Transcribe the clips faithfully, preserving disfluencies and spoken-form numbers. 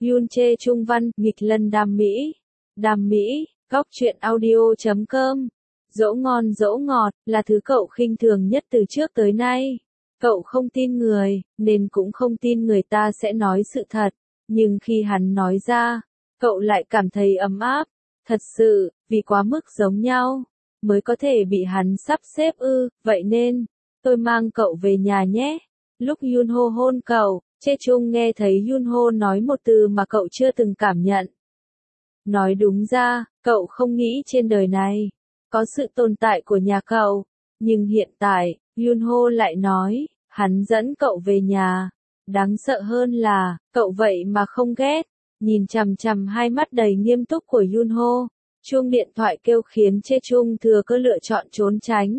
Yoon Chae Trung văn, nghịch lân đam mỹ. Đam mỹ, góc truyện audio chấm com. Dỗ ngon dỗ ngọt, là thứ cậu khinh thường nhất từ trước tới nay. Cậu không tin người, nên cũng không tin người ta sẽ nói sự thật. Nhưng khi hắn nói ra, cậu lại cảm thấy ấm áp. Thật sự, vì quá mức giống nhau, mới có thể bị hắn sắp xếp ư. Vậy nên, tôi mang cậu về nhà nhé. Lúc Yoonho hôn cậu, Chae Trung nghe thấy Yoonho nói một từ mà cậu chưa từng cảm nhận. Nói đúng ra, cậu không nghĩ trên đời này có sự tồn tại của nhà cậu. Nhưng hiện tại, Yoonho lại nói, hắn dẫn cậu về nhà. Đáng sợ hơn là, cậu vậy mà không ghét. Nhìn chằm chằm hai mắt đầy nghiêm túc của Yoonho, chuông điện thoại kêu khiến Chae Trung thừa cơ lựa chọn trốn tránh.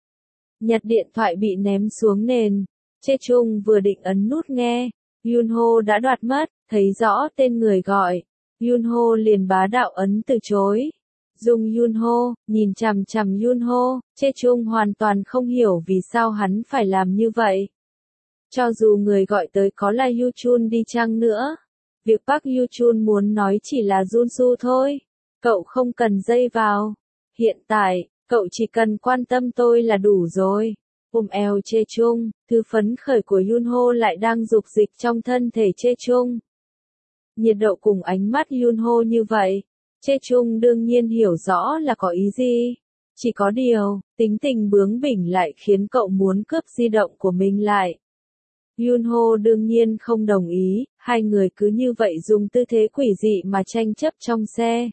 Nhặt điện thoại bị ném xuống nền. Chae Trung vừa định ấn nút nghe, Yoonho đã đoạt mất, thấy rõ tên người gọi. Yoonho liền bá đạo ấn từ chối. Dung Yoonho, nhìn chằm chằm Yoonho, Chae Trung hoàn toàn không hiểu vì sao hắn phải làm như vậy. Cho dù người gọi tới có là Yoo Chun đi chăng nữa, việc Park Yoo Chun muốn nói chỉ là Junsu thôi. Cậu không cần dây vào. Hiện tại, cậu chỉ cần quan tâm tôi là đủ rồi. Ôm eo Chae Trung, thứ phấn khởi của Yoonho lại đang dục dịch trong thân thể Chae Trung. Nhiệt độ cùng ánh mắt Yoonho như vậy, Chae Trung đương nhiên hiểu rõ là có ý gì. Chỉ có điều, tính tình bướng bỉnh lại khiến cậu muốn cướp di động của mình lại. Yoonho đương nhiên không đồng ý, hai người cứ như vậy dùng tư thế quỷ dị mà tranh chấp trong xe.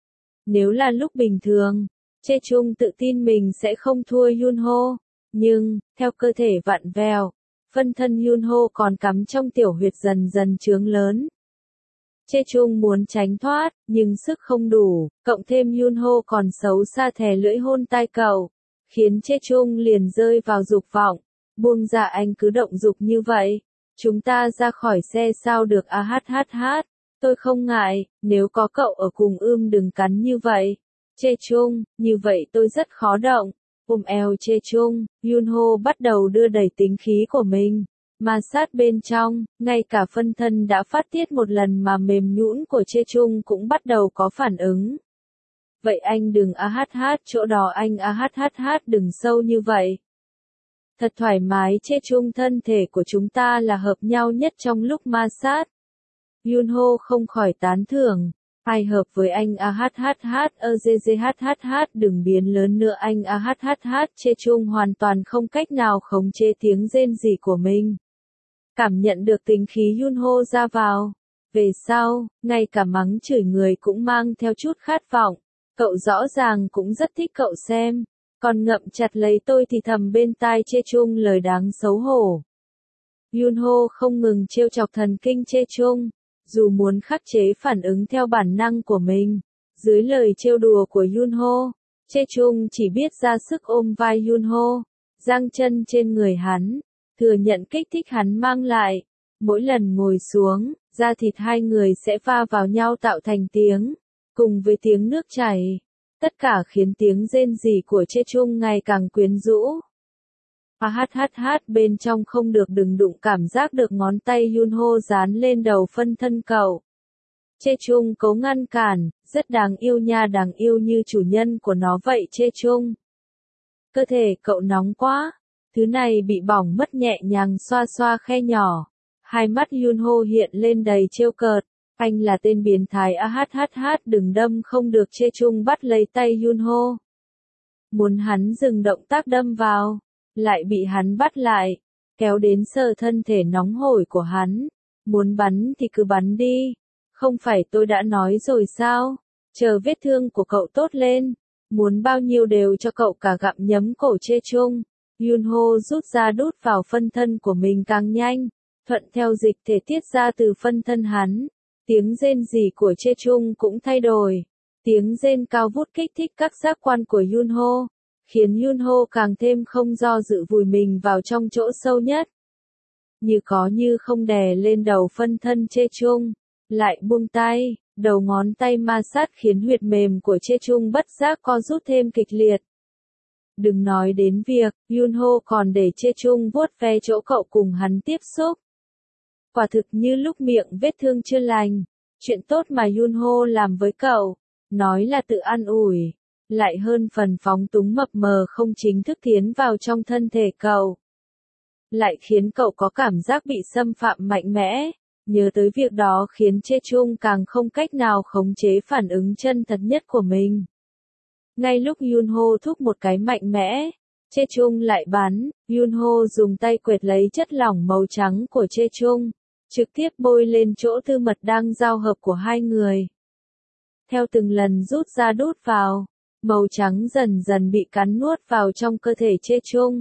Nếu là lúc bình thường, Chae Trung tự tin mình sẽ không thua Yoonho. Nhưng, theo cơ thể vặn vẹo, phân thân Yoonho còn cắm trong tiểu huyệt dần dần trướng lớn. Chae Trung muốn tránh thoát, nhưng sức không đủ, cộng thêm Yoonho còn xấu xa thè lưỡi hôn tai cậu, khiến Chae Trung liền rơi vào dục vọng. Buông ra anh cứ động dục như vậy. Chúng ta ra khỏi xe sao được à hát hát hát. Tôi không ngại, nếu có cậu ở cùng ưm đừng cắn như vậy. Chae Trung, như vậy tôi rất khó động. Ôm eo Chae Trung, Yoonho bắt đầu đưa đẩy tính khí của mình. Ma sát bên trong, ngay cả phân thân đã phát tiết một lần mà mềm nhũn của Chae Trung cũng bắt đầu có phản ứng. Vậy anh đừng a hát hát chỗ đó anh a hát hát hát đừng sâu như vậy. Thật thoải mái Chae Trung thân thể của chúng ta là hợp nhau nhất trong lúc ma sát. Yoonho không khỏi tán thưởng. Ai hợp với anh a hát hát hát ơ dê dê hát hát hát đừng biến lớn nữa anh a hát hát hát Chae Trung hoàn toàn không cách nào khống chế tiếng rên rỉ của mình. Cảm nhận được tính khí Yoonho ra vào. Về sau, ngay cả mắng chửi người cũng mang theo chút khát vọng. Cậu rõ ràng cũng rất thích cậu xem. Còn ngậm chặt lấy tôi thì thầm bên tai Chae Trung lời đáng xấu hổ. Yoonho không ngừng trêu chọc thần kinh Chae Trung. Dù muốn khắc chế phản ứng theo bản năng của mình, dưới lời trêu đùa của Yoonho, Chae Trung chỉ biết ra sức ôm vai Yoonho, giang chân trên người hắn, thừa nhận kích thích hắn mang lại. Mỗi lần ngồi xuống, da thịt hai người sẽ va vào nhau tạo thành tiếng, cùng với tiếng nước chảy. Tất cả khiến tiếng rên rỉ của Chae Trung ngày càng quyến rũ. A hát hát hát bên trong không được đừng đụng cảm giác được ngón tay Yoonho dán lên đầu phân thân cậu. Chae Trung cố ngăn cản, rất đáng yêu nha đáng yêu như chủ nhân của nó vậy Chae Trung. Cơ thể cậu nóng quá, thứ này bị bỏng mất nhẹ nhàng xoa xoa khe nhỏ. Hai mắt Yoonho hiện lên đầy trêu cợt, anh là tên biến thái a hát hát hát đừng đâm không được Chae Trung bắt lấy tay Yoonho. Muốn hắn dừng động tác đâm vào. Lại bị hắn bắt lại, kéo đến sờ thân thể nóng hổi của hắn. Muốn bắn thì cứ bắn đi. Không phải tôi đã nói rồi sao? Chờ vết thương của cậu tốt lên. Muốn bao nhiêu đều cho cậu cả gặm nhấm cổ Chae Trung. Yoonho rút ra đút vào phân thân của mình càng nhanh. Thuận theo dịch thể tiết ra từ phân thân hắn. Tiếng rên rỉ của Chae Trung cũng thay đổi. Tiếng rên cao vút kích thích các giác quan của Yoonho. Khiến Yoonho càng thêm không do dự vùi mình vào trong chỗ sâu nhất. Như có như không đè lên đầu phân thân Chae Trung, lại buông tay, đầu ngón tay ma sát khiến huyệt mềm của Chae Trung bất giác co rút thêm kịch liệt. Đừng nói đến việc, Yoonho còn để Chae Trung vuốt ve chỗ cậu cùng hắn tiếp xúc. Quả thực như lúc miệng vết thương chưa lành, Chuyện tốt mà Yunho làm với cậu, nói là tự an ủi, lại hơn phần phóng túng mập mờ không chính thức tiến vào trong thân thể cậu. Lại khiến cậu có cảm giác bị xâm phạm mạnh mẽ. Nhớ tới việc đó khiến Chê Chung càng không cách nào khống chế phản ứng chân thật nhất của mình. Ngay lúc Yunho thúc một cái mạnh mẽ, Chê Chung lại bắn, Yunho dùng tay quệt lấy chất lỏng màu trắng của Chê Chung, trực tiếp bôi lên chỗ tư mật đang giao hợp của hai người. Theo từng lần rút ra đút vào, màu trắng dần dần bị cắn nuốt vào trong cơ thể Chê Chung.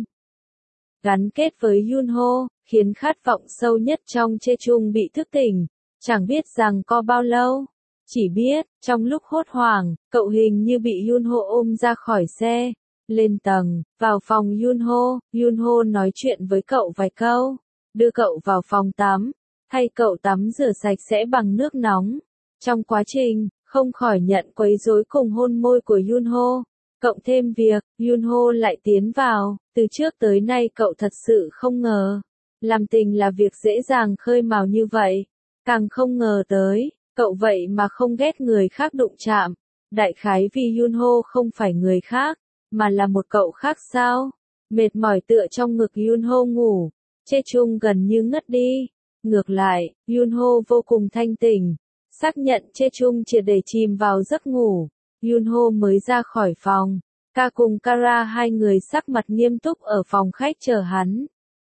Gắn kết với Yunho, khiến khát vọng sâu nhất trong Chê Chung bị thức tỉnh, chẳng biết rằng có bao lâu. Chỉ biết, trong lúc hốt hoảng, cậu hình như bị Yunho ôm ra khỏi xe, lên tầng, vào phòng Yunho, Yunho nói chuyện với cậu vài câu, đưa cậu vào phòng tắm, thay cậu tắm rửa sạch sẽ bằng nước nóng. Trong quá trình, không khỏi nhận quấy rối cùng hôn môi của Yunho. Cộng thêm việc, Yunho lại tiến vào, từ trước tới nay cậu thật sự không ngờ. Làm tình là việc dễ dàng khơi mào như vậy. Càng không ngờ tới, cậu vậy mà không ghét người khác đụng chạm. Đại khái vì Yunho không phải người khác, mà là một cậu khác sao? Mệt mỏi tựa trong ngực Yunho ngủ, Chê Chung gần như ngất đi. Ngược lại, Yunho vô cùng thanh tỉnh, xác nhận Chê Chung triệt để chìm vào giấc ngủ. Yunho mới ra khỏi phòng, Ka cùng Kara hai người sắc mặt nghiêm túc ở phòng khách chờ hắn.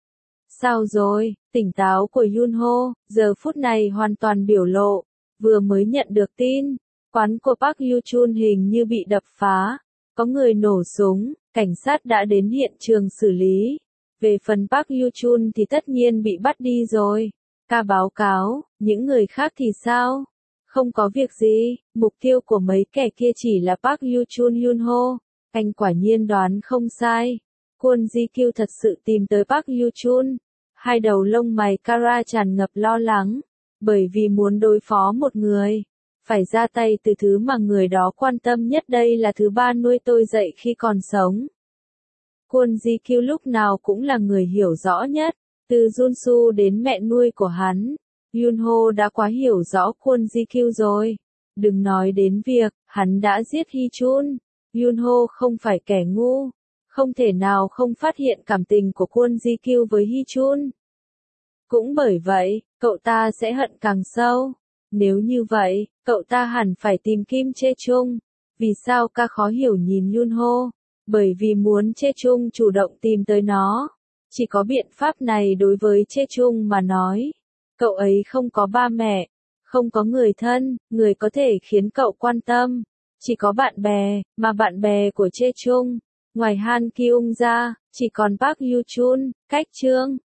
Sao rồi? Tỉnh táo của Yunho, giờ phút này hoàn toàn biểu lộ, vừa mới nhận được tin, quán của Park Yu-chun hình như bị đập phá, có người nổ súng, cảnh sát đã đến hiện trường xử lý. Về phần Park Yu-chun thì tất nhiên bị bắt đi rồi. Ka báo cáo, những người khác thì sao? Không có việc gì, mục tiêu của mấy kẻ kia chỉ là Park Yu-chun Yunho. Anh quả nhiên đoán không sai. Kwon Ji-kyu thật sự tìm tới Park Yu-chun. Hai đầu lông mày Kara tràn ngập lo lắng. Bởi vì muốn đối phó một người, phải ra tay từ thứ mà người đó quan tâm nhất, đây là thứ ba nuôi tôi dậy khi còn sống. Kwon Ji-kyu lúc nào cũng là người hiểu rõ nhất, từ Junsu đến mẹ nuôi của hắn. Yunho đã quá hiểu rõ Kwon Ji-kyu rồi. Đừng nói đến việc, hắn đã giết Hee-chun. Yunho không phải kẻ ngu, không thể nào không phát hiện cảm tình của Kwon Ji-kyu với Hee-chun. Cũng bởi vậy, cậu ta sẽ hận càng sâu. Nếu như vậy, cậu ta hẳn phải tìm Kim Chê Chung. Vì sao Ka khó hiểu nhìn Yunho? Bởi vì muốn Chê Chung chủ động tìm tới nó. Chỉ có biện pháp này đối với Chê Chung mà nói. Cậu ấy không có ba mẹ, không có người thân, người có thể khiến cậu quan tâm. Chỉ có bạn bè, mà bạn bè của Chê Chung, ngoài Han Kyung ra, chỉ còn Park Yu-chun, Cách Trương.